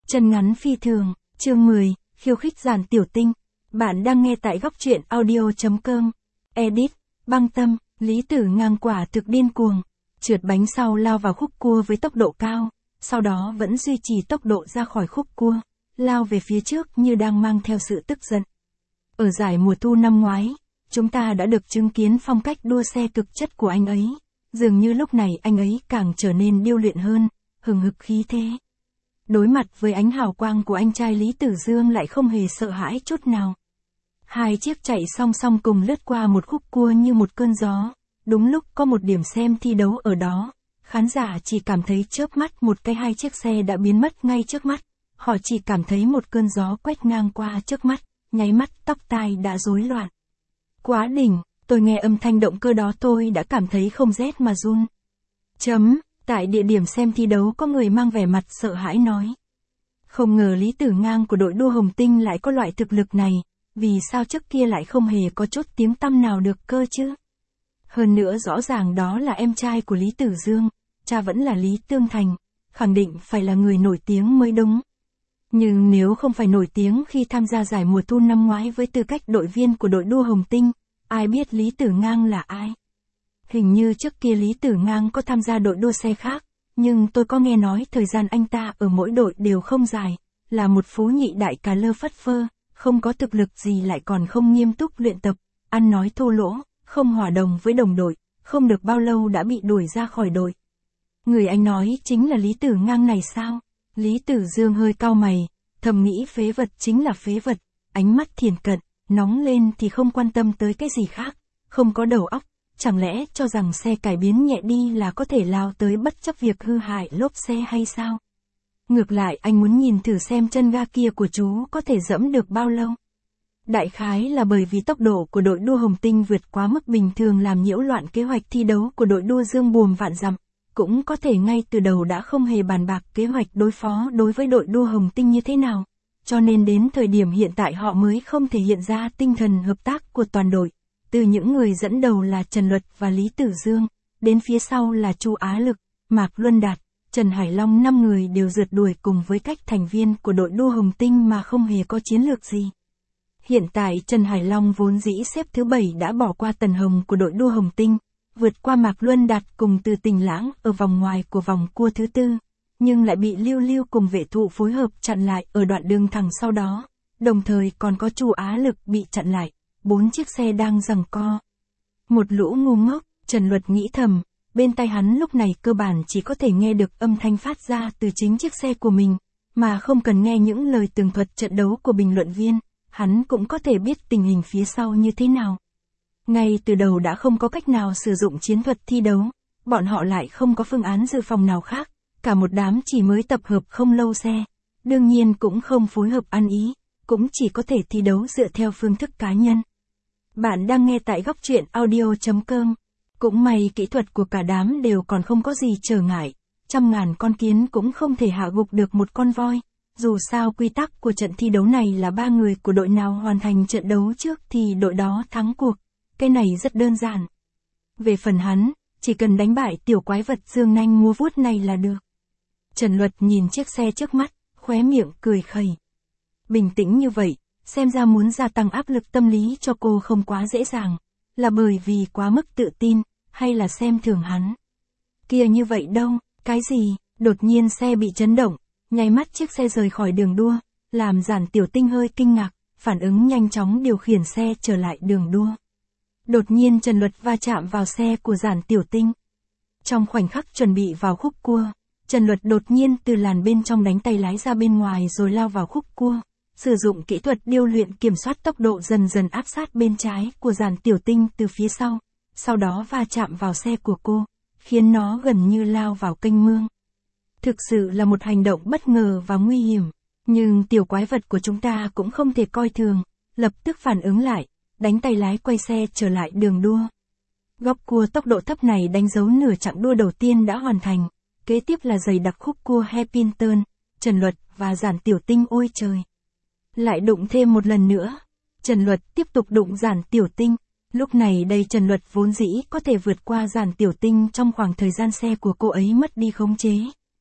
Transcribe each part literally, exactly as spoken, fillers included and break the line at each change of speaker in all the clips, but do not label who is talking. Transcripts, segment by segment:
Chân ngắn phi thường, chương mười, khiêu khích Giản Tiểu Tinh. Bạn đang nghe tại góc truyện audio.com. Edit, Băng Tâm, Lý Tử Ngang quả thực điên cuồng. Trượt bánh sau lao vào khúc cua với tốc độ cao, sau đó vẫn duy trì tốc độ ra khỏi khúc cua, lao về phía trước như đang mang theo sự tức giận. Ở giải mùa thu năm ngoái, chúng ta đã được chứng kiến phong cách đua xe cực chất của anh ấy. Dường như lúc này anh ấy càng trở nên điêu luyện hơn, hừng hực khí thế. Đối mặt với ánh hào quang của anh trai Lý Tử Dương lại không hề sợ hãi chút nào. Hai chiếc chạy song song cùng lướt qua một khúc cua như một cơn gió. Đúng lúc có một điểm xem thi đấu ở đó, khán giả chỉ cảm thấy chớp mắt một cái hai chiếc xe đã biến mất ngay trước mắt. Họ chỉ cảm thấy một cơn gió quét ngang qua trước mắt, nháy mắt tóc tai đã rối loạn. Quá đỉnh, tôi nghe âm thanh động cơ đó tôi đã cảm thấy không rét mà run. Chấm, tại địa điểm xem thi đấu có người mang vẻ mặt sợ hãi nói. Không ngờ Lý Tử Ngang của đội đua Hồng Tinh lại có loại thực lực này, vì sao trước kia lại không hề có chút tiếng tăm nào được cơ chứ? Hơn nữa rõ ràng đó là em trai của Lý Tử Dương, cha vẫn là Lý Tương Thành, khẳng định phải là người nổi tiếng mới đúng. Nhưng nếu không phải nổi tiếng khi tham gia giải mùa thu năm ngoái với tư cách đội viên của đội đua Hồng Tinh, ai biết Lý Tử Ngang là ai? Hình như trước kia Lý Tử Ngang có tham gia đội đua xe khác, nhưng tôi có nghe nói thời gian anh ta ở mỗi đội đều không dài, là một phú nhị đại cà lơ phất phơ, không có thực lực gì lại còn không nghiêm túc luyện tập, ăn nói thô lỗ, không hòa đồng với đồng đội, không được bao lâu đã bị đuổi ra khỏi đội. Người anh nói chính là Lý Tử Ngang này sao? Lý Tử Dương hơi cau mày, thầm nghĩ phế vật chính là phế vật, ánh mắt thiền cận, nóng lên thì không quan tâm tới cái gì khác, không có đầu óc, chẳng lẽ cho rằng xe cải biến nhẹ đi là có thể lao tới bất chấp việc hư hại lốp xe hay sao? Ngược lại anh muốn nhìn thử xem chân ga kia của chú có thể dẫm được bao lâu. Đại khái là bởi vì tốc độ của đội đua Hồng Tinh vượt quá mức bình thường làm nhiễu loạn kế hoạch thi đấu của đội đua Dương Buồm Vạn Dặm, cũng có thể ngay từ đầu đã không hề bàn bạc kế hoạch đối phó đối với đội đua Hồng Tinh như thế nào, cho nên đến thời điểm hiện tại họ mới không thể hiện ra tinh thần hợp tác của toàn đội, từ những người dẫn đầu là Trần Luật và Lý Tử Dương, đến phía sau là Chu Á Lực, Mạc Luân Đạt, Trần Hải Long năm người đều rượt đuổi cùng với cách thành viên của đội đua Hồng Tinh mà không hề có chiến lược gì. Hiện tại Trần Hải Long vốn dĩ xếp thứ bảy đã bỏ qua Tần Hồng của đội đua Hồng Tinh, vượt qua Mạc Luân Đạt cùng Từ Tình Lãng ở vòng ngoài của vòng cua thứ tư, nhưng lại bị Lưu Lưu cùng vệ thụ phối hợp chặn lại ở đoạn đường thẳng sau đó, đồng thời còn có Chu Á Lực bị chặn lại, bốn chiếc xe đang giằng co. Một lũ ngu ngốc, Trần Luật nghĩ thầm, bên tai hắn lúc này cơ bản chỉ có thể nghe được âm thanh phát ra từ chính chiếc xe của mình, mà không cần nghe những lời tường thuật trận đấu của bình luận viên, hắn cũng có thể biết tình hình phía sau như thế nào. Ngay từ đầu đã không có cách nào sử dụng chiến thuật thi đấu, bọn họ lại không có phương án dự phòng nào khác, cả một đám chỉ mới tập hợp không lâu xe, đương nhiên cũng không phối hợp ăn ý, cũng chỉ có thể thi đấu dựa theo phương thức cá nhân. Bạn đang nghe tại góc truyện audio.com. Cũng may kỹ thuật của cả đám đều còn không có gì trở ngại, trăm ngàn con kiến cũng không thể hạ gục được một con voi. Dù sao quy tắc của trận thi đấu này là ba người của đội nào hoàn thành trận đấu trước thì đội đó thắng cuộc, cái này rất đơn giản. Về phần hắn, chỉ cần đánh bại tiểu quái vật dương nanh múa vuốt này là được. Trần Luật nhìn chiếc xe trước mắt, khóe miệng cười khẩy. Bình tĩnh như vậy, xem ra muốn gia tăng áp lực tâm lý cho cô không quá dễ dàng, là bởi vì quá mức tự tin, hay là xem thường hắn. Kia như vậy đâu, cái gì, đột nhiên xe bị chấn động, nháy mắt chiếc xe rời khỏi đường đua, làm Giản Tiểu Tinh hơi kinh ngạc, phản ứng nhanh chóng điều khiển xe trở lại đường đua. Đột nhiên Trần Luật va chạm vào xe của Giản Tiểu Tinh. Trong khoảnh khắc chuẩn bị vào khúc cua, Trần Luật đột nhiên từ làn bên trong đánh tay lái ra bên ngoài rồi lao vào khúc cua, sử dụng kỹ thuật điêu luyện kiểm soát tốc độ dần dần áp sát bên trái của Giản Tiểu Tinh từ phía sau, sau đó va chạm vào xe của cô, khiến nó gần như lao vào kênh mương. Thực sự là một hành động bất ngờ và nguy hiểm, nhưng tiểu quái vật của chúng ta cũng không thể coi thường, lập tức phản ứng lại, đánh tay lái quay xe trở lại đường đua. Góc cua tốc độ thấp này đánh dấu nửa chặng đua đầu tiên đã hoàn thành, kế tiếp là dày đặc khúc cua hairpin turn, Trần Luật và Giản Tiểu Tinh ôi trời. Lại đụng thêm một lần nữa, Trần Luật tiếp tục đụng Giản Tiểu Tinh, lúc này đây Trần Luật vốn dĩ có thể vượt qua Giản Tiểu Tinh trong khoảng thời gian xe của cô ấy mất đi khống chế.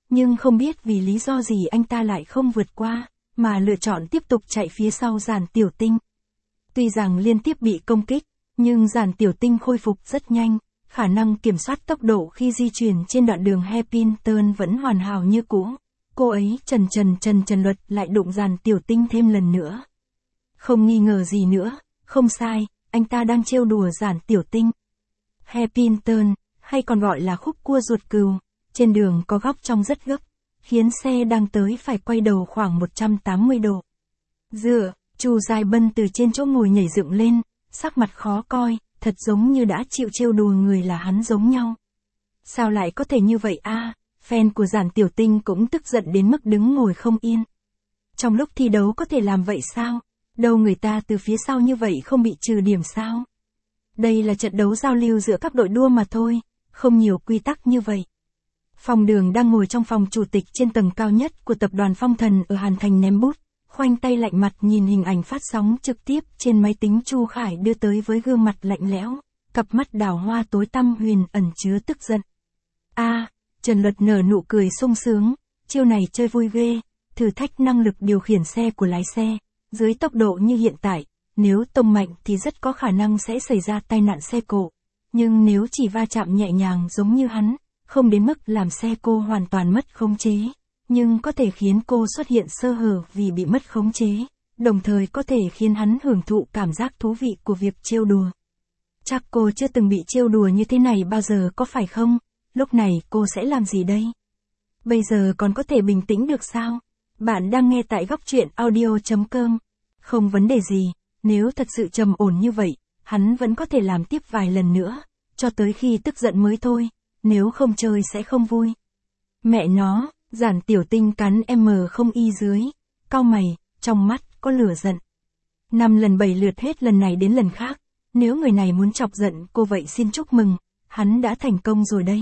nhưng không biết vì lý do gì anh ta lại không vượt qua, mà lựa chọn tiếp tục chạy phía sau Giản Tiểu Tinh. Tuy rằng liên tiếp bị công kích, nhưng Giản Tiểu Tinh khôi phục rất nhanh, khả năng kiểm soát tốc độ khi di chuyển trên đoạn đường Hairpin Turn vẫn hoàn hảo như cũ. Cô ấy trần trần trần trần luật lại đụng Giản Tiểu Tinh thêm lần nữa. Không nghi ngờ gì nữa, không sai, anh ta đang trêu đùa Giản Tiểu Tinh. Hairpin Turn, hay còn gọi là khúc cua ruột cừu, trên đường có góc trong rất gấp, khiến xe đang tới phải quay đầu khoảng một trăm tám mươi độ. Dựa, Chu Giai Bân từ trên chỗ ngồi nhảy dựng lên, sắc mặt khó coi, thật giống như đã chịu trêu đùa người là hắn giống nhau. Sao lại có thể như vậy a? À? Fan của Giản Tiểu Tinh cũng tức giận đến mức đứng ngồi không yên. Trong lúc thi đấu có thể làm vậy sao? Đâu người ta từ phía sau như vậy không bị trừ điểm sao? Đây là trận đấu giao lưu giữa các đội đua mà thôi, không nhiều quy tắc như vậy. Phong Đường đang ngồi trong phòng chủ tịch trên tầng cao nhất của tập đoàn Phong Thần ở Hàn Thành ném bút, khoanh tay lạnh mặt nhìn hình ảnh phát sóng trực tiếp trên máy tính Chu Khải đưa tới với gương mặt lạnh lẽo, cặp mắt đào hoa tối tăm huyền ẩn chứa tức giận. A, à, Trần Luật nở nụ cười sung sướng, chiêu này chơi vui ghê, thử thách năng lực điều khiển xe của lái xe, dưới tốc độ như hiện tại, nếu tông mạnh thì rất có khả năng sẽ xảy ra tai nạn xe cộ, nhưng nếu chỉ va chạm nhẹ nhàng giống như hắn, không đến mức làm xe cô hoàn toàn mất khống chế, nhưng có thể khiến cô xuất hiện sơ hở vì bị mất khống chế, đồng thời có thể khiến hắn hưởng thụ cảm giác thú vị của việc trêu đùa. Chắc cô chưa từng bị trêu đùa như thế này bao giờ có phải không? Lúc này cô sẽ làm gì đây? Bây giờ còn có thể bình tĩnh được sao? Bạn đang nghe tại góc truyện audio chấm com. Không vấn đề gì, nếu thật sự trầm ổn như vậy, hắn vẫn có thể làm tiếp vài lần nữa, cho tới khi tức giận mới thôi, nếu không chơi sẽ không vui. Mẹ nó, Giản Tiểu Tinh cắn M không y dưới, cau mày, trong mắt có lửa giận. Năm lần bảy lượt hết lần này đến lần khác, nếu người này muốn chọc giận cô vậy xin chúc mừng, hắn đã thành công rồi đấy.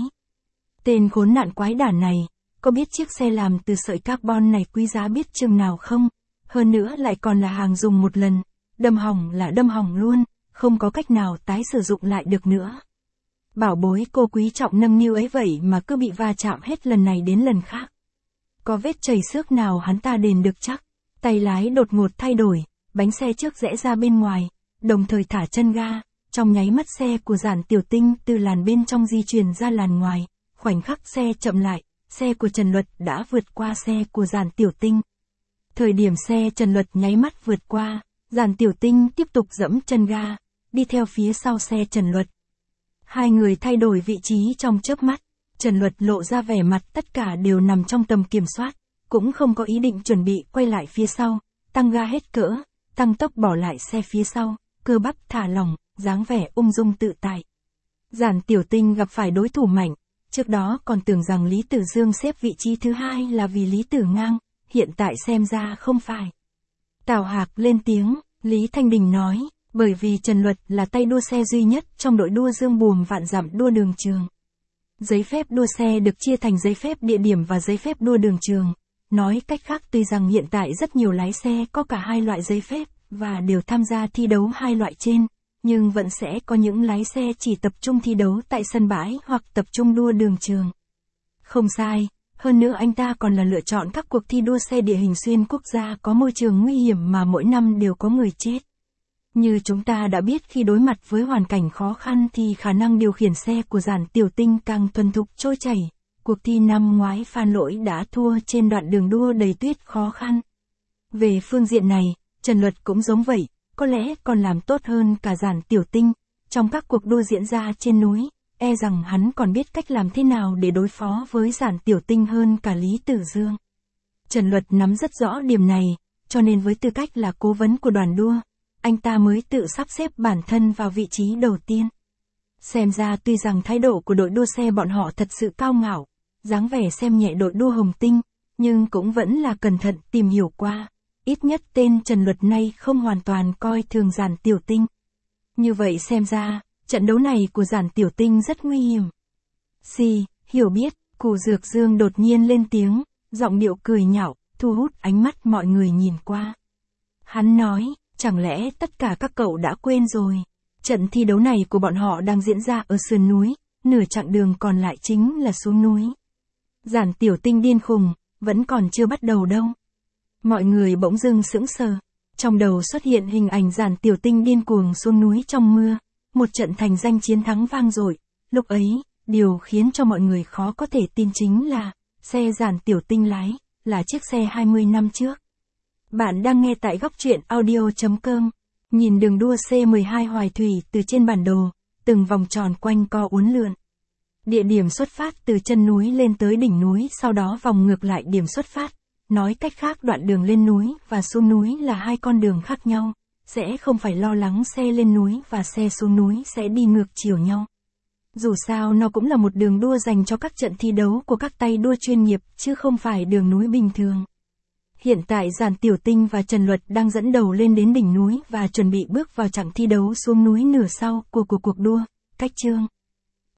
Tên khốn nạn quái đản này, có biết chiếc xe làm từ sợi carbon này quý giá biết chừng nào không? Hơn nữa lại còn là hàng dùng một lần, đâm hỏng là đâm hỏng luôn, không có cách nào tái sử dụng lại được nữa. Bảo bối cô quý trọng nâng niu ấy vậy mà cứ bị va chạm hết lần này đến lần khác. Có vết chảy xước nào hắn ta đền được chắc. Tay lái đột ngột thay đổi, bánh xe trước rẽ ra bên ngoài, đồng thời thả chân ga, trong nháy mắt xe của Giản Tiểu Tinh từ làn bên trong di chuyển ra làn ngoài, khoảnh khắc xe chậm lại, xe của Trần Luật đã vượt qua xe của Giản Tiểu Tinh. Thời điểm xe Trần Luật nháy mắt vượt qua, Giản Tiểu Tinh tiếp tục giẫm chân ga, đi theo phía sau xe Trần Luật. Hai người thay đổi vị trí trong chớp mắt, Trần Luật lộ ra vẻ mặt tất cả đều nằm trong tầm kiểm soát, cũng không có ý định chuẩn bị quay lại phía sau, tăng ga hết cỡ, tăng tốc bỏ lại xe phía sau, cơ bắp thả lỏng, dáng vẻ ung dung tự tại. Giản Tiểu Tinh gặp phải đối thủ mạnh, trước đó còn tưởng rằng Lý Tử Dương xếp vị trí thứ hai là vì Lý Tử Ngang, hiện tại xem ra không phải. Tào Hạc lên tiếng, Lý Thanh Đình nói, bởi vì Trần Luật là tay đua xe duy nhất trong đội đua Dương Buồm Vạn Dặm đua đường trường. Giấy phép đua xe được chia thành giấy phép địa điểm và giấy phép đua đường trường. Nói cách khác tuy rằng hiện tại rất nhiều lái xe có cả hai loại giấy phép, và đều tham gia thi đấu hai loại trên, nhưng vẫn sẽ có những lái xe chỉ tập trung thi đấu tại sân bãi hoặc tập trung đua đường trường. Không sai, hơn nữa anh ta còn là lựa chọn các cuộc thi đua xe địa hình xuyên quốc gia có môi trường nguy hiểm mà mỗi năm đều có người chết. Như chúng ta đã biết khi đối mặt với hoàn cảnh khó khăn thì khả năng điều khiển xe của Giản Tiểu Tinh càng thuần thục trôi chảy. Cuộc thi năm ngoái Phan Lỗi đã thua trên đoạn đường đua đầy tuyết khó khăn. Về phương diện này, Trần Luật cũng giống vậy, có lẽ còn làm tốt hơn cả Giản Tiểu Tinh. Trong các cuộc đua diễn ra trên núi, e rằng hắn còn biết cách làm thế nào để đối phó với Giản Tiểu Tinh hơn cả Lý Tử Dương. Trần Luật nắm rất rõ điểm này, cho nên với tư cách là cố vấn của đoàn đua, anh ta mới tự sắp xếp bản thân vào vị trí đầu tiên. Xem ra tuy rằng thái độ của đội đua xe bọn họ thật sự cao ngạo, dáng vẻ xem nhẹ đội đua Hồng Tinh, nhưng cũng vẫn là cẩn thận tìm hiểu qua. Ít nhất tên Trần Luật này không hoàn toàn coi thường Giản Tiểu Tinh. Như vậy xem ra, trận đấu này của Giản Tiểu Tinh rất nguy hiểm. Xì, hiểu biết, Cù Dược Dương đột nhiên lên tiếng, giọng điệu cười nhạo, thu hút ánh mắt mọi người nhìn qua. Hắn nói, chẳng lẽ tất cả các cậu đã quên rồi, trận thi đấu này của bọn họ đang diễn ra ở sườn núi, nửa chặng đường còn lại chính là xuống núi. Giản Tiểu Tinh điên khùng, vẫn còn chưa bắt đầu đâu. Mọi người bỗng dưng sững sờ. Trong đầu xuất hiện hình ảnh Giản Tiểu Tinh điên cuồng xuống núi trong mưa. Một trận thành danh chiến thắng vang dội. Lúc ấy, điều khiến cho mọi người khó có thể tin chính là, xe Giản Tiểu Tinh lái, là chiếc xe hai mươi năm trước. Bạn đang nghe tại góc truyện audio chấm com. Nhìn đường đua C mười hai Hoài Thủy từ trên bản đồ, từng vòng tròn quanh co uốn lượn. Địa điểm xuất phát từ chân núi lên tới đỉnh núi, sau đó vòng ngược lại điểm xuất phát. Nói cách khác, đoạn đường lên núi và xuống núi là hai con đường khác nhau, sẽ không phải lo lắng xe lên núi và xe xuống núi sẽ đi ngược chiều nhau. Dù sao nó cũng là một đường đua dành cho các trận thi đấu của các tay đua chuyên nghiệp, chứ không phải đường núi bình thường. Hiện tại Giản Tiểu Tinh và Trần Luật đang dẫn đầu lên đến đỉnh núi và chuẩn bị bước vào chặng thi đấu xuống núi nửa sau của cuộc cuộc đua. Cách chương